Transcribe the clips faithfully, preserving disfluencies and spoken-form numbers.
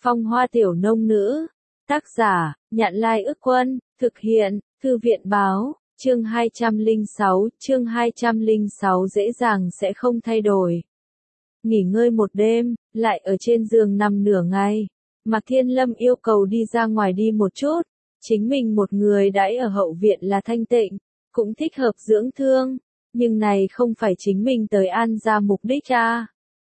Phong hoa tiểu nông nữ. Tác giả, Nhạn Lai Ức Quân, thực hiện, Thư viện báo, chương hai trăm lẻ sáu, chương hai trăm lẻ sáu dễ dàng sẽ không thay đổi. Nghỉ ngơi một đêm, lại ở trên giường nằm nửa ngày. Mạc Thiên Lâm yêu cầu đi ra ngoài đi một chút, chính mình một người đãi ở hậu viện là thanh tịnh, cũng thích hợp dưỡng thương, nhưng này không phải chính mình tới An gia mục đích à.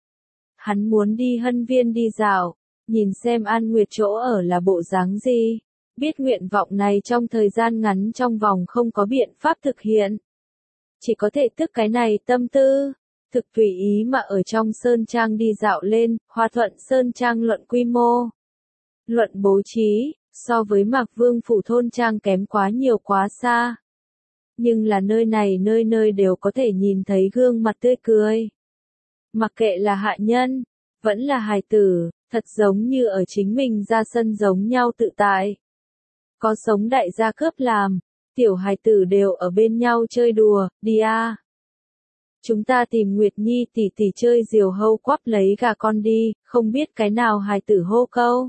Hắn muốn đi Hân Viên đi dạo, nhìn xem An Nguyệt chỗ ở là bộ dáng gì, biết nguyện vọng này trong thời gian ngắn trong vòng không có biện pháp thực hiện. Chỉ có thể tức cái này tâm tư, thực tùy ý mà ở trong Sơn Trang đi dạo lên, Hoa Thuận Sơn Trang luận quy mô, luận bố trí, so với Mạc Vương phủ thôn trang kém quá nhiều quá xa. Nhưng là nơi này nơi nơi đều có thể nhìn thấy gương mặt tươi cười. Mặc kệ là hạ nhân, vẫn là hài tử, thật giống như ở chính mình ra sân giống nhau tự tại. Có sống đại gia cướp làm, tiểu hài tử đều ở bên nhau chơi đùa, đi à. Chúng ta tìm Nguyệt Nhi tỷ tỷ chơi diều hâu quắp lấy gà con đi, không biết cái nào hài tử hô câu.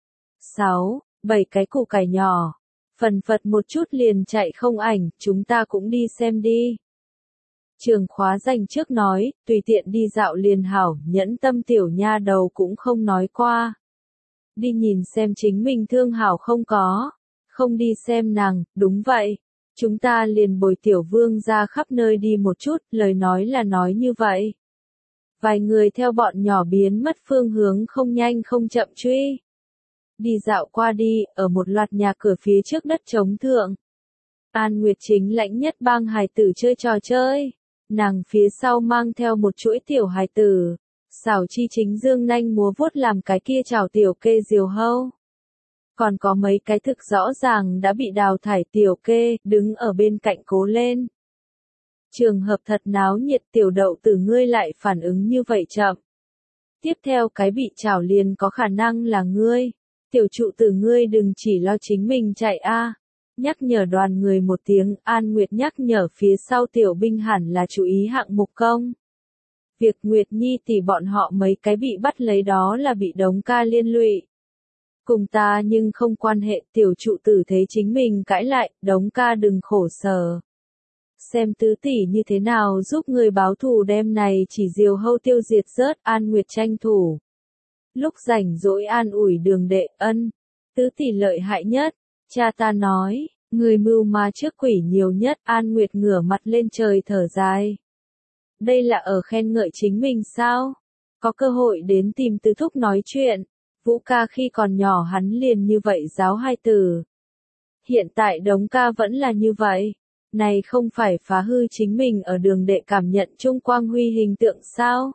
sáu, bảy cái củ cải nhỏ, phần phật một chút liền chạy không ảnh, chúng ta cũng đi xem đi. Trường khóa dành trước nói, tùy tiện đi dạo liền hảo, nhẫn tâm tiểu nha đầu cũng không nói qua. Đi nhìn xem chính mình thương hảo không có, không đi xem nàng, đúng vậy. Chúng ta liền bồi tiểu vương ra khắp nơi đi một chút, lời nói là nói như vậy. Vài người theo bọn nhỏ biến mất phương hướng không nhanh không chậm truy. Đi dạo qua đi, ở một loạt nhà cửa phía trước đất trống thượng. An Nguyệt chính lãnh nhất bang hài tử chơi trò chơi. Nàng phía sau mang theo một chuỗi tiểu hài tử. Xảo Chi chính dương nanh múa vuốt làm cái kia chào tiểu kê diều hâu. Còn có mấy cái thực rõ ràng đã bị đào thải tiểu kê, đứng ở bên cạnh cố lên. Trường hợp thật náo nhiệt, tiểu đậu tử ngươi lại phản ứng như vậy chậm. Tiếp theo cái bị chảo liền có khả năng là ngươi. Tiểu trụ tử ngươi đừng chỉ lo chính mình chạy a. Nhắc nhở đoàn người một tiếng, An Nguyệt nhắc nhở phía sau tiểu binh hẳn là chú ý hạng mục công. Việc Nguyệt Nhi tỷ bọn họ mấy cái bị bắt lấy đó là bị đống ca liên lụy. Cùng ta nhưng không quan hệ, tiểu trụ tử thấy chính mình cãi lại, đống ca đừng khổ sở. Xem tứ tỷ như thế nào giúp người báo thù đem này chỉ diều hâu tiêu diệt rớt, An Nguyệt tranh thủ. Lúc rảnh rỗi an ủi Đường Đệ, ân, tứ tỷ lợi hại nhất, cha ta nói, người mưu ma trước quỷ nhiều nhất, An Nguyệt ngửa mặt lên trời thở dài. Đây là ở khen ngợi chính mình sao? Có cơ hội đến tìm tứ thúc nói chuyện, Vũ ca khi còn nhỏ hắn liền như vậy giáo hai từ. Hiện tại đống ca vẫn là như vậy, này không phải phá hư chính mình ở Đường Đệ cảm nhận Trung Quang Huy hình tượng sao?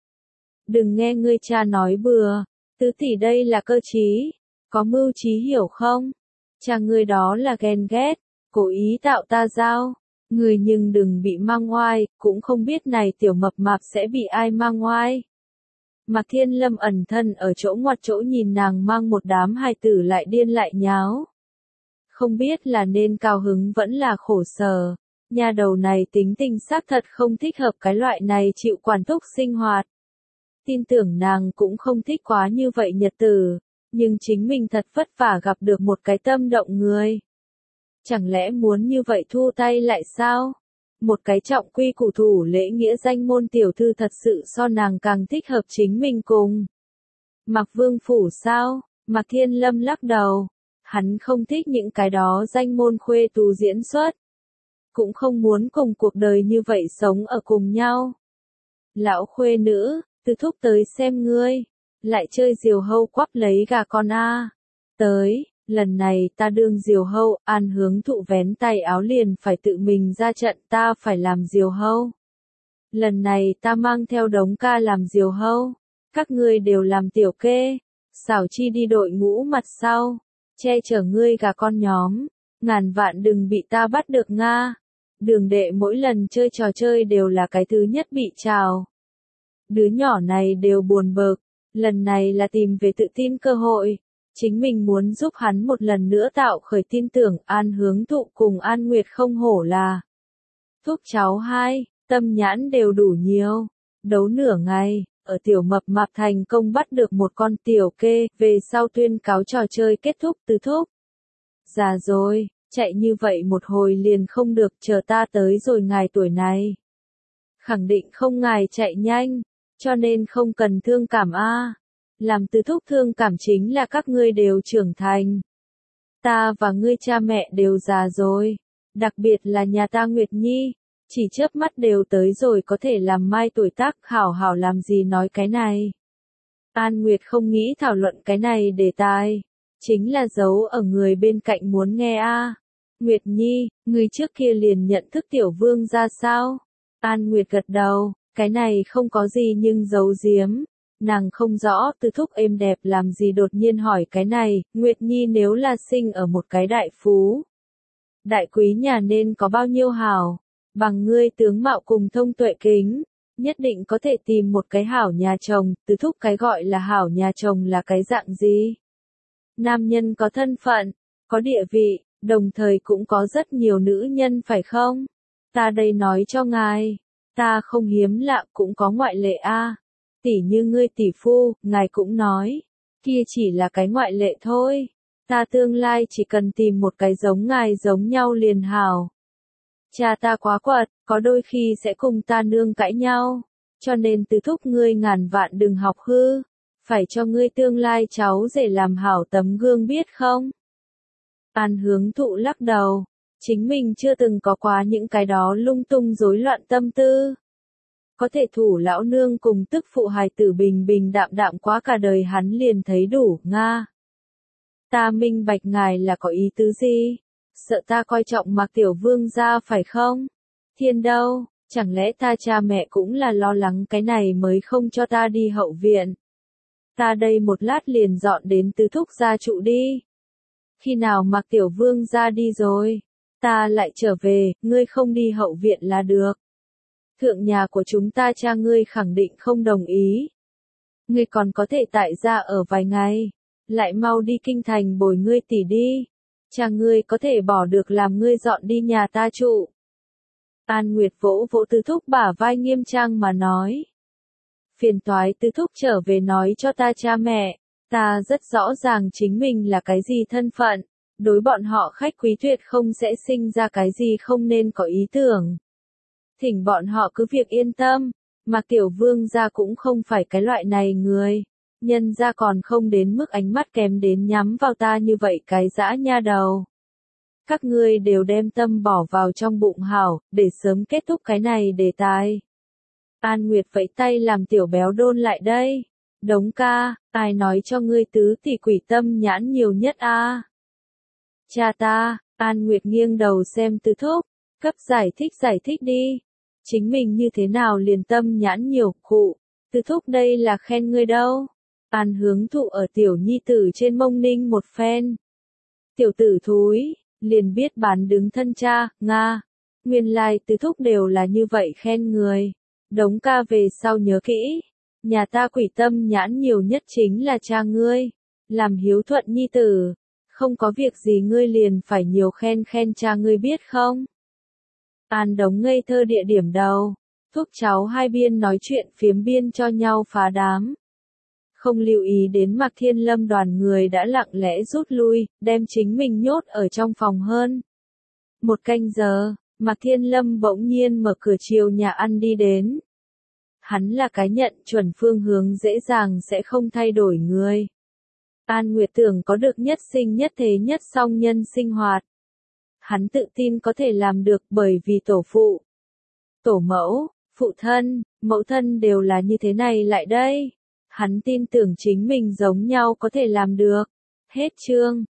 Đừng nghe ngươi cha nói bừa, tứ tỷ đây là cơ trí, có mưu trí hiểu không? Cha ngươi đó là ghen ghét, cố ý tạo ta giao, người nhưng đừng bị mang ngoai, cũng không biết này tiểu mập mạp sẽ bị ai mang ngoai. Mạc Thiên Lâm ẩn thân ở chỗ ngoặt chỗ nhìn nàng mang một đám hài tử lại điên lại nháo. Không biết là nên cao hứng vẫn là khổ sở, nhà đầu này tính tình xác thật không thích hợp cái loại này chịu quản thúc sinh hoạt. Tin tưởng nàng cũng không thích quá như vậy nhật tử, nhưng chính mình thật vất vả gặp được một cái tâm động người. Chẳng lẽ muốn như vậy thu tay lại sao? Một cái trọng quy củ thủ lễ nghĩa danh môn tiểu thư thật sự so nàng càng thích hợp chính mình cùng. Mạc Vương phủ sao? Mạc Thiên Lâm lắc đầu. Hắn không thích những cái đó danh môn khuê tú diễn xuất. Cũng không muốn cùng cuộc đời như vậy sống ở cùng nhau. Lão khuê nữ, tứ thúc tới xem ngươi. Lại chơi diều hâu quắp lấy gà con a. Tới, lần này ta đương diều hâu, An Hướng Thụ vén tay áo liền phải tự mình ra trận, ta phải làm diều hâu. Lần này ta mang theo đống ca làm diều hâu, các ngươi đều làm tiểu kê, Xảo Chi đi đội ngũ mặt sau, che chở ngươi gà con nhóm, ngàn vạn đừng bị ta bắt được nga. Đường Đệ mỗi lần chơi trò chơi đều là cái thứ nhất bị trào. Đứa nhỏ này đều buồn bực, lần này là tìm về tự tin cơ hội. Chính mình muốn giúp hắn một lần nữa tạo khởi tin tưởng, An Hướng Thụ cùng An Nguyệt không hổ là thúc cháu hai, tâm nhãn đều đủ nhiều. Đấu nửa ngày, ở tiểu mập mạp thành công bắt được một con tiểu kê, về sau tuyên cáo trò chơi kết thúc. Tứ thúc, già rồi, chạy như vậy một hồi liền không được, chờ ta tới rồi ngài tuổi này. Khẳng định không ngài chạy nhanh, cho nên không cần thương cảm a. Làm tứ thúc thương cảm chính là các ngươi đều trưởng thành. Ta và ngươi cha mẹ đều già rồi, đặc biệt là nhà ta Nguyệt Nhi, chỉ chớp mắt đều tới rồi có thể làm mai tuổi tác, hảo hảo làm gì nói cái này. An Nguyệt không nghĩ thảo luận cái này đề tài, chính là giấu ở người bên cạnh muốn nghe a. Nguyệt Nhi, ngươi trước kia liền nhận thức tiểu vương ra sao? An Nguyệt gật đầu, cái này không có gì nhưng giấu giếm. Nàng không rõ Tứ thúc êm đẹp làm gì đột nhiên hỏi cái này. Nguyệt Nhi nếu là sinh ở một cái đại phú, đại quý nhà nên có bao nhiêu hảo. Bằng ngươi tướng mạo cùng thông tuệ kính, nhất định có thể tìm một cái hảo nhà chồng. Tứ thúc, cái gọi là hảo nhà chồng là cái dạng gì? Nam nhân có thân phận, có địa vị, đồng thời cũng có rất nhiều nữ nhân phải không? Ta đây nói cho ngài, ta không hiếm lạ, cũng có ngoại lệ a. Tỷ như ngươi tỷ phu, ngài cũng nói, kia chỉ là cái ngoại lệ thôi. Ta tương lai chỉ cần tìm một cái giống ngài giống nhau liền hảo. Cha ta quá quật, có đôi khi sẽ cùng ta nương cãi nhau, cho nên Tứ thúc ngươi ngàn vạn đừng học hư, phải cho ngươi tương lai cháu rể làm hảo tấm gương biết không? An Hướng Thụ lắc đầu, chính mình chưa từng có quá những cái đó lung tung rối loạn tâm tư. Có thể thủ lão nương cùng tức phụ hài tử bình bình đạm đạm quá cả đời hắn liền thấy đủ. Nga. Ta minh bạch ngài là có ý tứ gì? Sợ ta coi trọng Mạc tiểu vương gia phải không? Thiên đâu, chẳng lẽ ta cha mẹ cũng là lo lắng cái này mới không cho ta đi hậu viện? Ta đây một lát liền dọn đến Tứ thúc gia trụ đi. Khi nào Mạc tiểu vương gia đi rồi, ta lại trở về, ngươi không đi hậu viện là được. Thượng nhà của chúng ta cha ngươi khẳng định không đồng ý. Ngươi còn có thể tại gia ở vài ngày, lại mau đi kinh thành bồi ngươi tỷ đi. Cha ngươi có thể bỏ được làm ngươi dọn đi nhà ta trụ. An Nguyệt vỗ vỗ Tứ thúc bả vai nghiêm trang mà nói. Phiền toái Tứ thúc trở về nói cho ta cha mẹ, ta rất rõ ràng chính mình là cái gì thân phận, đối bọn họ khách quý tuyệt không sẽ sinh ra cái gì không nên có ý tưởng. Thỉnh bọn họ cứ việc yên tâm, mà tiểu vương gia cũng không phải cái loại này người, nhân gia còn không đến mức ánh mắt kém đến nhắm vào ta như vậy cái dã nha đầu. Các ngươi đều đem tâm bỏ vào trong bụng hảo, để sớm kết thúc cái này đề tài. An Nguyệt vẫy tay làm tiểu béo đôn lại đây. Đống ca, ai nói cho ngươi tứ tỷ quỷ tâm nhãn nhiều nhất a? À? Cha ta. An Nguyệt nghiêng đầu xem Tứ thúc, cấp giải thích giải thích đi. Chính mình như thế nào liền tâm nhãn nhiều, khụ. Tứ thúc đây là khen ngươi đâu. An Hướng Thụ ở tiểu nhi tử trên mông ninh một phen. Tiểu tử thúi, liền biết bán đứng thân cha. Nga. Nguyên lai Tứ thúc đều là như vậy khen người. Đống ca về sau nhớ kỹ. Nhà ta quỷ tâm nhãn nhiều nhất chính là cha ngươi. Làm hiếu thuận nhi tử. Không có việc gì ngươi liền phải nhiều khen khen cha ngươi biết không? An Đống ngây thơ địa điểm đầu. Thúc cháu hai biên nói chuyện phiếm biên cho nhau phá đám. Không lưu ý đến Mạc Thiên Lâm đoàn người đã lặng lẽ rút lui, đem chính mình nhốt ở trong phòng hơn. Một canh giờ, Mạc Thiên Lâm bỗng nhiên mở cửa chiều nhà ăn đi đến. Hắn là cái nhận chuẩn phương hướng dễ dàng sẽ không thay đổi người. An Nguyệt tưởng có được nhất sinh nhất thế nhất song nhân sinh hoạt. Hắn tự tin có thể làm được bởi vì tổ phụ, tổ mẫu, phụ thân, mẫu thân đều là như thế này lại đây. Hắn tin tưởng chính mình giống nhau có thể làm được. Hết chương.